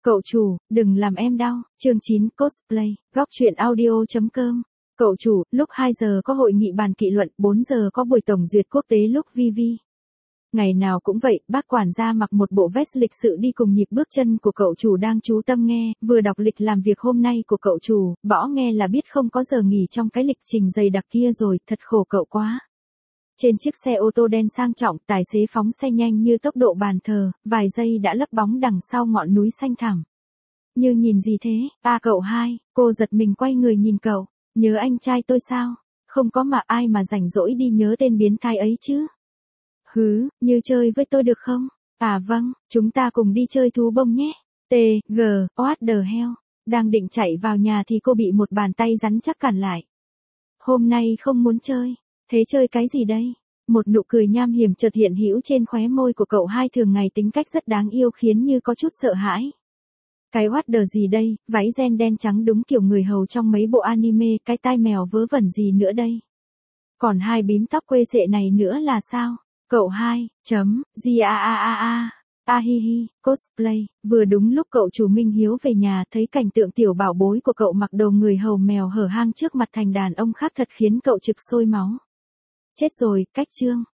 Cậu chủ, đừng làm em đau. Chương 9 cosplay, góc truyện audio.com. Cậu chủ, lúc 2 giờ có hội nghị bàn kỵ luận, 4 giờ có buổi tổng duyệt quốc tế lúc VV. Ngày nào cũng vậy, bác quản gia mặc một bộ vest lịch sự đi cùng nhịp bước chân của cậu chủ đang chú tâm nghe, vừa đọc lịch làm việc hôm nay của cậu chủ, bỏ nghe là biết không có giờ nghỉ trong cái lịch trình dày đặc kia rồi, thật khổ cậu quá. Trên chiếc xe ô tô đen sang trọng, tài xế phóng xe nhanh như tốc độ bàn thờ, vài giây đã lấp bóng đằng sau ngọn núi xanh thẳm. Như nhìn gì thế, cậu hai, cô giật mình quay người nhìn cậu, nhớ anh trai tôi sao? Không có mà ai mà rảnh rỗi đi nhớ tên biến thái ấy chứ. Hứ, như chơi với tôi được không? Vâng, chúng ta cùng đi chơi thú bông nhé. What the hell? Đang định chạy vào nhà thì cô bị một bàn tay rắn chắc cản lại. Hôm nay không muốn chơi. Thế chơi cái gì đây? Một nụ cười nham hiểm chợt hiện hữu trên khóe môi của cậu hai, thường ngày tính cách rất đáng yêu khiến Như có chút sợ hãi. Cái what the gì đây, váy ren đen trắng đúng kiểu người hầu trong mấy bộ anime, cái tai mèo vớ vẩn gì nữa đây? Còn hai bím tóc quê sệ này nữa là sao? Cậu hai, hi hi, cosplay, vừa đúng lúc cậu chủ Minh Hiếu về nhà thấy cảnh tượng tiểu bảo bối của cậu mặc đồ người hầu mèo hở hang trước mặt thành đàn ông khác thật khiến cậu trực sôi máu. Chết rồi, cách chương.